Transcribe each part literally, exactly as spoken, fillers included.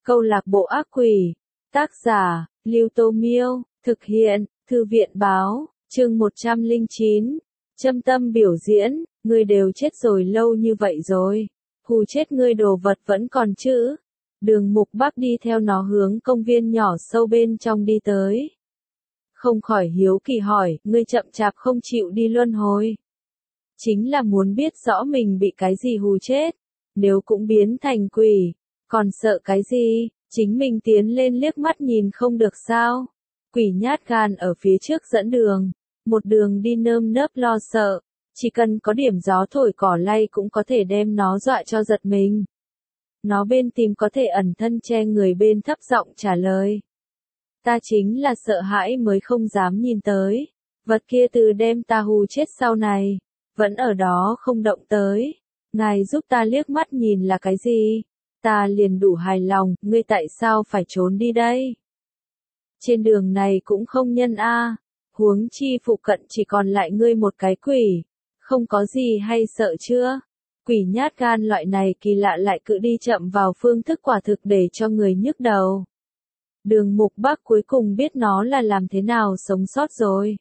Câu lạc bộ ác quỷ. Tác giả, Lưu Tô Miêu. Thực hiện, Thư viện Báo. Chương một trăm lẻ chín. Châm tâm biểu diễn. Ngươi đều chết rồi lâu như vậy rồi. Hù chết ngươi đồ vật vẫn còn chữ. Đường Mục Bắc đi theo nó hướng công viên nhỏ sâu bên trong đi tới. Không khỏi hiếu kỳ hỏi, ngươi chậm chạp không chịu đi luân hồi. Chính là muốn biết rõ mình bị cái gì hù chết. Nếu cũng biến thành quỷ, còn sợ cái gì, chính mình tiến lên liếc mắt nhìn không được sao. Quỷ nhát gan ở phía trước dẫn đường, một đường đi nơm nớp lo sợ, chỉ cần có điểm gió thổi cỏ lay cũng có thể đem nó dọa cho giật mình. Nó bên tìm có thể ẩn thân che người bên thấp giọng trả lời. Ta chính là sợ hãi mới không dám nhìn tới, vật kia từ đem ta hù chết sau này, vẫn ở đó không động tới. Ngài giúp ta liếc mắt nhìn là cái gì? Ta liền đủ hài lòng, ngươi tại sao phải trốn đi đây? Trên đường này cũng không nhân a, huống chi phụ cận chỉ còn lại ngươi một cái quỷ, không có gì hay sợ chưa? Quỷ nhát gan loại này kỳ lạ lại cự đi chậm vào phương thức quả thực để cho người nhức đầu. Đường Mục Bắc cuối cùng biết nó là làm thế nào sống sót rồi.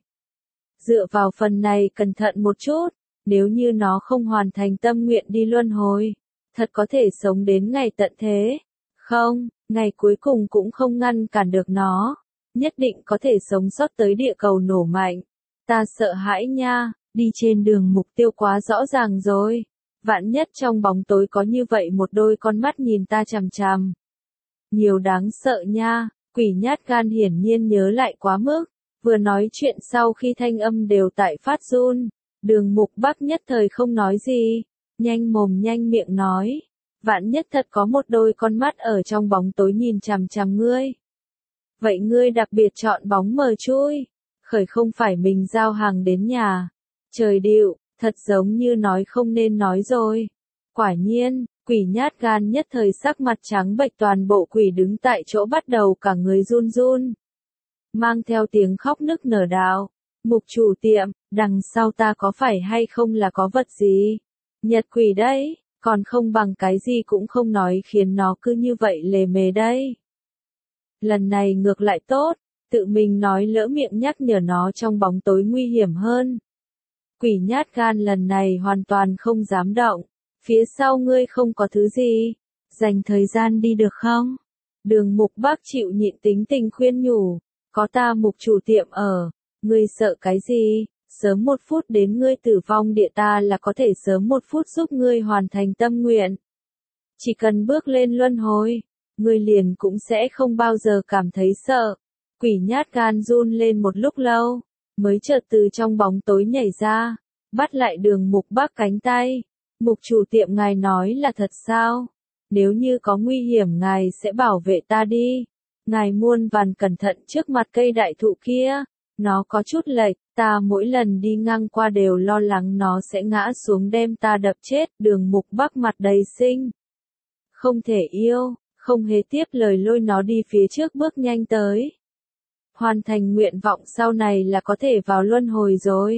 Dựa vào phần này cẩn thận một chút. Nếu như nó không hoàn thành tâm nguyện đi luân hồi, thật có thể sống đến ngày tận thế. Không, ngày cuối cùng cũng không ngăn cản được nó. Nhất định có thể sống sót tới địa cầu nổ mạnh. Ta sợ hãi nha, đi trên đường mục tiêu quá rõ ràng rồi. Vạn nhất trong bóng tối có như vậy một đôi con mắt nhìn ta chằm chằm. Nhiều đáng sợ nha, quỷ nhát gan hiển nhiên nhớ lại quá mức. Vừa nói chuyện sau khi thanh âm đều tại phát run. Đường Mục Bắc nhất thời không nói gì, nhanh mồm nhanh miệng nói, vạn nhất thật có một đôi con mắt ở trong bóng tối nhìn chằm chằm ngươi. Vậy ngươi đặc biệt chọn bóng mờ chui, khởi không phải mình giao hàng đến nhà. Trời điệu, thật giống như nói không nên nói rồi. Quả nhiên, quỷ nhát gan nhất thời sắc mặt trắng bệch, toàn bộ quỷ đứng tại chỗ bắt đầu cả người run run. Mang theo tiếng khóc nức nở đạo. Mục chủ tiệm, đằng sau ta có phải hay không là có vật gì? Nhật quỷ đấy, còn không bằng cái gì cũng không nói khiến nó cứ như vậy lề mề đây. Lần này ngược lại tốt, tự mình nói lỡ miệng nhắc nhở nó trong bóng tối nguy hiểm hơn. Quỷ nhát gan lần này hoàn toàn không dám động, phía sau ngươi không có thứ gì, dành thời gian đi được không? Đường Mục Bắc chịu nhịn tính tình khuyên nhủ, có ta mục chủ tiệm ở. Ngươi sợ cái gì? Sớm một phút đến ngươi tử vong địa ta là có thể sớm một phút giúp ngươi hoàn thành tâm nguyện. Chỉ cần bước lên luân hồi, ngươi liền cũng sẽ không bao giờ cảm thấy sợ. Quỷ nhát gan run lên một lúc lâu, mới chợt từ trong bóng tối nhảy ra, bắt lại đường Mục Bắc cánh tay. Mục chủ tiệm ngài nói là thật sao? Nếu như có nguy hiểm ngài sẽ bảo vệ ta đi. Ngài muôn vàn cẩn thận trước mặt cây đại thụ kia. Nó có chút lệch, ta mỗi lần đi ngang qua đều lo lắng nó sẽ ngã xuống đem ta đập chết. Đường Mục Bắc mặt đầy sinh. Không thể yêu, không hề tiếp lời lôi nó đi phía trước bước nhanh tới. Hoàn thành nguyện vọng sau này là có thể vào luân hồi rồi.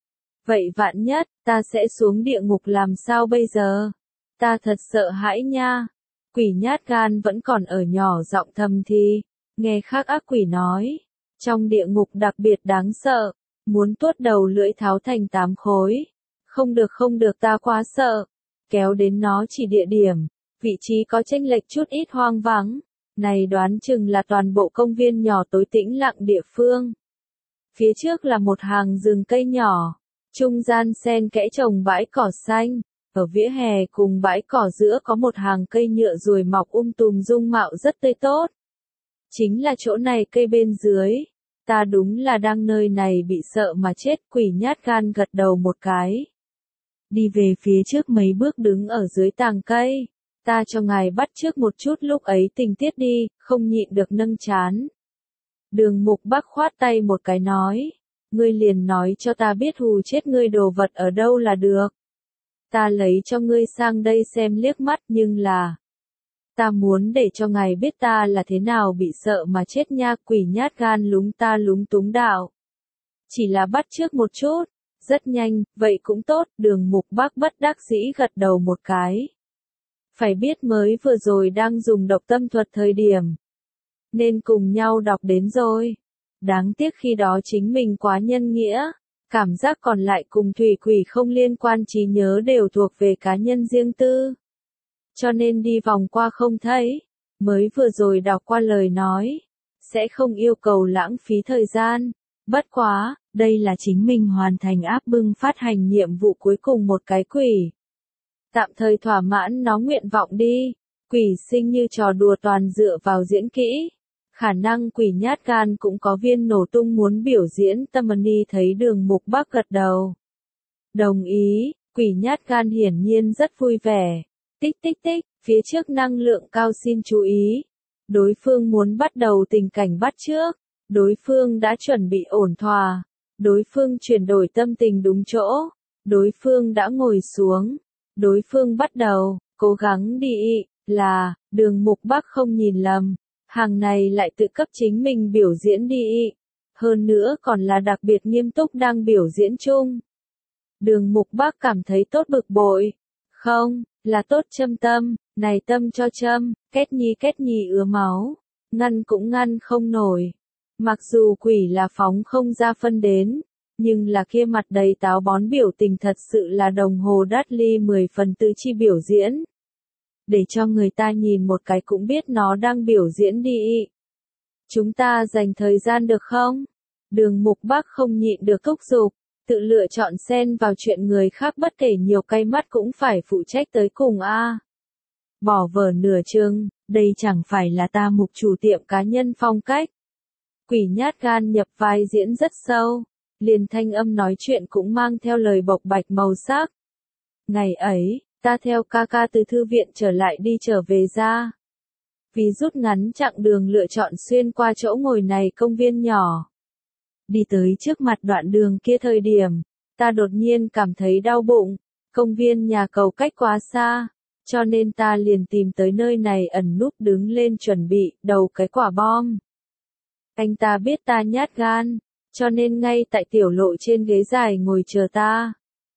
Vậy vạn nhất, ta sẽ xuống địa ngục làm sao bây giờ? Ta thật sợ hãi nha. Quỷ nhát gan vẫn còn ở nhỏ giọng thầm thì, nghe khác ác quỷ nói. Trong địa ngục đặc biệt đáng sợ, muốn tuốt đầu lưỡi tháo thành tám khối. Không được không được ta quá sợ. Kéo đến nó chỉ địa điểm, vị trí có chênh lệch chút ít hoang vắng. Này đoán chừng là toàn bộ công viên nhỏ tối tĩnh lặng địa phương. Phía trước là một hàng rừng cây nhỏ, trung gian xen kẽ trồng bãi cỏ xanh. Ở vỉa hè cùng bãi cỏ giữa có một hàng cây nhựa ruồi mọc um tùm dung mạo rất tươi tốt. Chính là chỗ này cây bên dưới. Ta đúng là đang nơi này bị sợ mà chết. Quỷ nhát gan gật đầu một cái. Đi về phía trước mấy bước đứng ở dưới tàng cây. Ta cho ngài bắt trước một chút lúc ấy tình tiết đi, không nhịn được nâng chán. Đường Mục Bắc khoát tay một cái nói. Ngươi liền nói cho ta biết hù chết ngươi đồ vật ở đâu là được. Ta lấy cho ngươi sang đây xem liếc mắt nhưng là. Ta muốn để cho ngài biết ta là thế nào bị sợ mà chết nha. Quỷ nhát gan lúng ta lúng túng đạo. Chỉ là bắt trước một chút, rất nhanh, vậy cũng tốt. Đường Mục Bắc bất đắc dĩ gật đầu một cái. Phải biết mới vừa rồi đang dùng độc tâm thuật thời điểm. Nên cùng nhau đọc đến rồi. Đáng tiếc khi đó chính mình quá nhân nghĩa. Cảm giác còn lại cùng thủy quỷ không liên quan, trí nhớ đều thuộc về cá nhân riêng tư. Cho nên đi vòng qua không thấy. Mới vừa rồi đọc qua lời nói. Sẽ không yêu cầu lãng phí thời gian. Bất quá, đây là chính mình hoàn thành áp bưng phát hành nhiệm vụ cuối cùng một cái quỷ. Tạm thời thỏa mãn nó nguyện vọng đi. Quỷ sinh như trò đùa toàn dựa vào diễn kỹ. Khả năng quỷ nhát gan cũng có viên nổ tung muốn biểu diễn. Tamani thấy Đường Mục Bắc gật đầu. Đồng ý, quỷ nhát gan hiển nhiên rất vui vẻ. Tích tích tích, phía trước năng lượng cao xin chú ý. Đối phương muốn bắt đầu tình cảnh bắt trước. Đối phương đã chuẩn bị ổn thỏa. Đối phương chuyển đổi tâm tình đúng chỗ. Đối phương đã ngồi xuống. Đối phương bắt đầu, cố gắng đi, là, Đường Mục Bắc không nhìn lầm. Hàng này lại tự cấp chính mình biểu diễn đi. Hơn nữa còn là đặc biệt nghiêm túc đang biểu diễn chung. Đường Mục Bắc cảm thấy tốt bực bội. Không, là tốt châm tâm, này tâm cho châm, két nhi két nhi ứa máu. Ngăn cũng ngăn không nổi. Mặc dù quỷ là phóng không ra phân đến. Nhưng là kia mặt đầy táo bón biểu tình thật sự là đồng hồ đắt ly mười phần tứ chi biểu diễn. Để cho người ta nhìn một cái cũng biết nó đang biểu diễn đi. Chúng ta dành thời gian được không? Đường Mục Bắc không nhịn được thúc giục, tự lựa chọn xen vào chuyện người khác bất kể nhiều cay mắt cũng phải phụ trách tới cùng a. À. Bỏ vở nửa chừng, đây chẳng phải là ta Mục chủ tiệm cá nhân phong cách. Quỷ nhát gan nhập vai diễn rất sâu. Liền thanh âm nói chuyện cũng mang theo lời bộc bạch màu sắc. Ngày ấy, ta theo ca ca từ thư viện trở lại đi trở về ra. Vì rút ngắn chặng đường lựa chọn xuyên qua chỗ ngồi này công viên nhỏ. Đi tới trước mặt đoạn đường kia thời điểm, ta đột nhiên cảm thấy đau bụng. Công viên nhà cầu cách quá xa, cho nên ta liền tìm tới nơi này ẩn núp đứng lên chuẩn bị đầu cái quả bom. Anh ta biết ta nhát gan. Cho nên ngay tại tiểu lộ trên ghế dài ngồi chờ ta.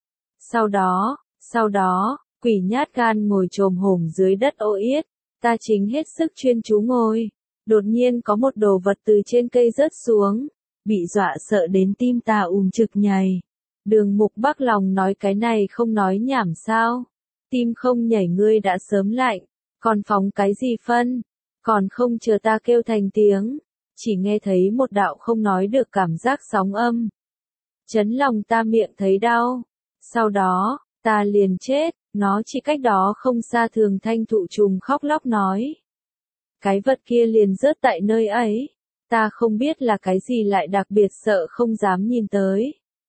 Sau đó, sau đó, quỷ nhát gan ngồi chồm hổm dưới đất ô yết. Ta chính hết sức chuyên chú ngồi. Đột nhiên có một đồ vật từ trên cây rớt xuống. Bị dọa sợ đến tim ta ùm trực nhảy. Đường Mục Bắc lòng nói cái này không nói nhảm sao. Tim không nhảy ngươi đã sớm lạnh. Còn phóng cái gì phân. Còn không chờ ta kêu thành tiếng. Chỉ nghe thấy một đạo không nói được cảm giác sóng âm. Chấn lòng ta miệng thấy đau. Sau đó, ta liền chết, nó chỉ cách đó không xa Thường Thanh thụ trùng khóc lóc nói. Cái vật kia liền rớt tại nơi ấy. Ta không biết là cái gì lại đặc biệt sợ không dám nhìn tới.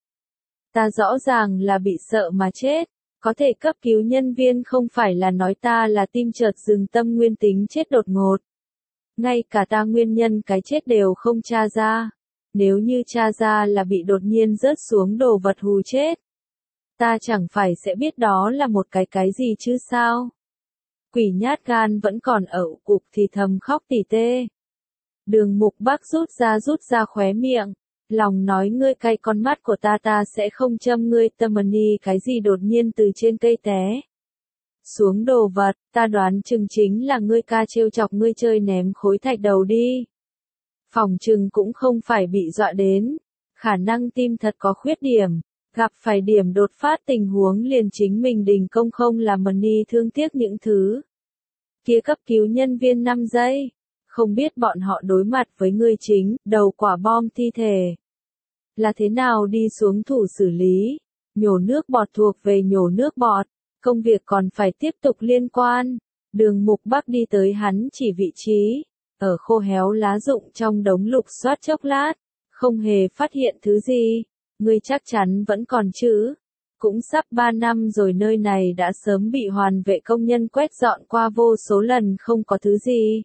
Ta rõ ràng là bị sợ mà chết. Có thể cấp cứu nhân viên không phải là nói ta là tim chợt dừng tâm nguyên tính chết đột ngột. Ngay cả ta nguyên nhân cái chết đều không tra ra. Nếu như tra ra là bị đột nhiên rớt xuống đồ vật hù chết. Ta chẳng phải sẽ biết đó là một cái cái gì chứ sao? Quỷ nhát gan vẫn còn ở cục thì thầm khóc tỉ tê. Đường Mục Bắc rút ra rút ra khóe miệng. Lòng nói ngươi cay con mắt của ta ta sẽ không châm ngươi Tamani cái gì đột nhiên từ trên cây té. Xuống đồ vật, ta đoán chừng chính là ngươi ca trêu chọc ngươi chơi ném khối thạch đầu đi. Phòng chừng cũng không phải bị dọa đến. Khả năng tim thật có khuyết điểm. Gặp phải điểm đột phát tình huống liền chính mình đình công không làm Mani thương tiếc những thứ. Kia cấp cứu nhân viên năm giây. Không biết bọn họ đối mặt với ngươi chính, đầu quả bom thi thể. Là thế nào đi xuống thủ xử lý. Nhổ nước bọt thuộc về nhổ nước bọt. Công việc còn phải tiếp tục liên quan. Đường Mục Bắc đi tới hắn chỉ vị trí. Ở khô héo lá rụng trong đống lục soát chốc lát. Không hề phát hiện thứ gì. Ngươi chắc chắn vẫn còn chứ. Cũng sắp ba năm rồi nơi này đã sớm bị hoàn vệ công nhân quét dọn qua vô số lần không có thứ gì.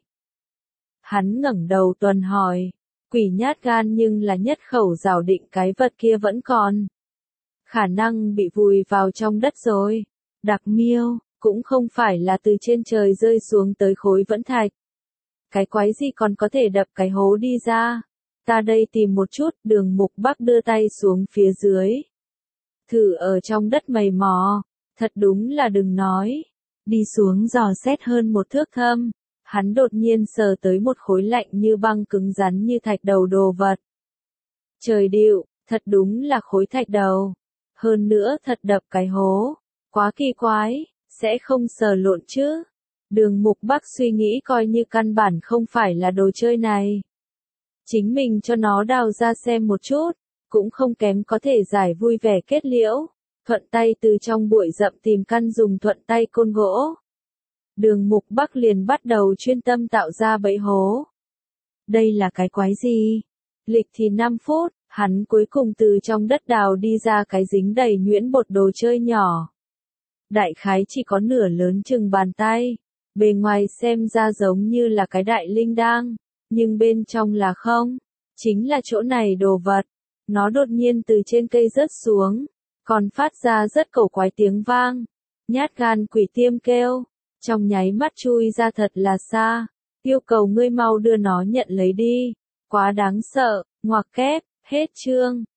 Hắn ngẩng đầu tuần hỏi. Quỷ nhát gan nhưng là nhất khẩu rào định cái vật kia vẫn còn. Khả năng bị vùi vào trong đất rồi. Đặc miêu, cũng không phải là từ trên trời rơi xuống tới khối vẫn thạch. Cái quái gì còn có thể đập cái hố đi ra. Ta đây tìm một chút, Đường Mục Bắc đưa tay xuống phía dưới. Thử ở trong đất mày mò, thật đúng là đừng nói. Đi xuống dò xét hơn một thước thâm, hắn đột nhiên sờ tới một khối lạnh như băng cứng rắn như thạch đầu đồ vật. Trời điệu, thật đúng là khối thạch đầu. Hơn nữa thật đập cái hố. Quá kỳ quái, sẽ không sờ lộn chứ. Đường Mục Bắc suy nghĩ coi như căn bản không phải là đồ chơi này. Chính mình cho nó đào ra xem một chút, cũng không kém có thể giải vui vẻ kết liễu. Thuận tay từ trong bụi rậm tìm căn dùng thuận tay côn gỗ. Đường Mục Bắc liền bắt đầu chuyên tâm tạo ra bẫy hố. Đây là cái quái gì? Lịch thì năm phút, hắn cuối cùng từ trong đất đào đi ra cái dính đầy nhuyễn bột đồ chơi nhỏ. Đại khái chỉ có nửa lớn chừng bàn tay, bề ngoài xem ra giống như là cái đại linh đang, nhưng bên trong là không, chính là chỗ này đồ vật. Nó đột nhiên từ trên cây rớt xuống, còn phát ra rất cổ quái tiếng vang. Nhát gan quỷ tiêm kêu, trong nháy mắt chui ra thật là xa, yêu cầu ngươi mau đưa nó nhận lấy đi, quá đáng sợ, ngoặc kép, hết chương.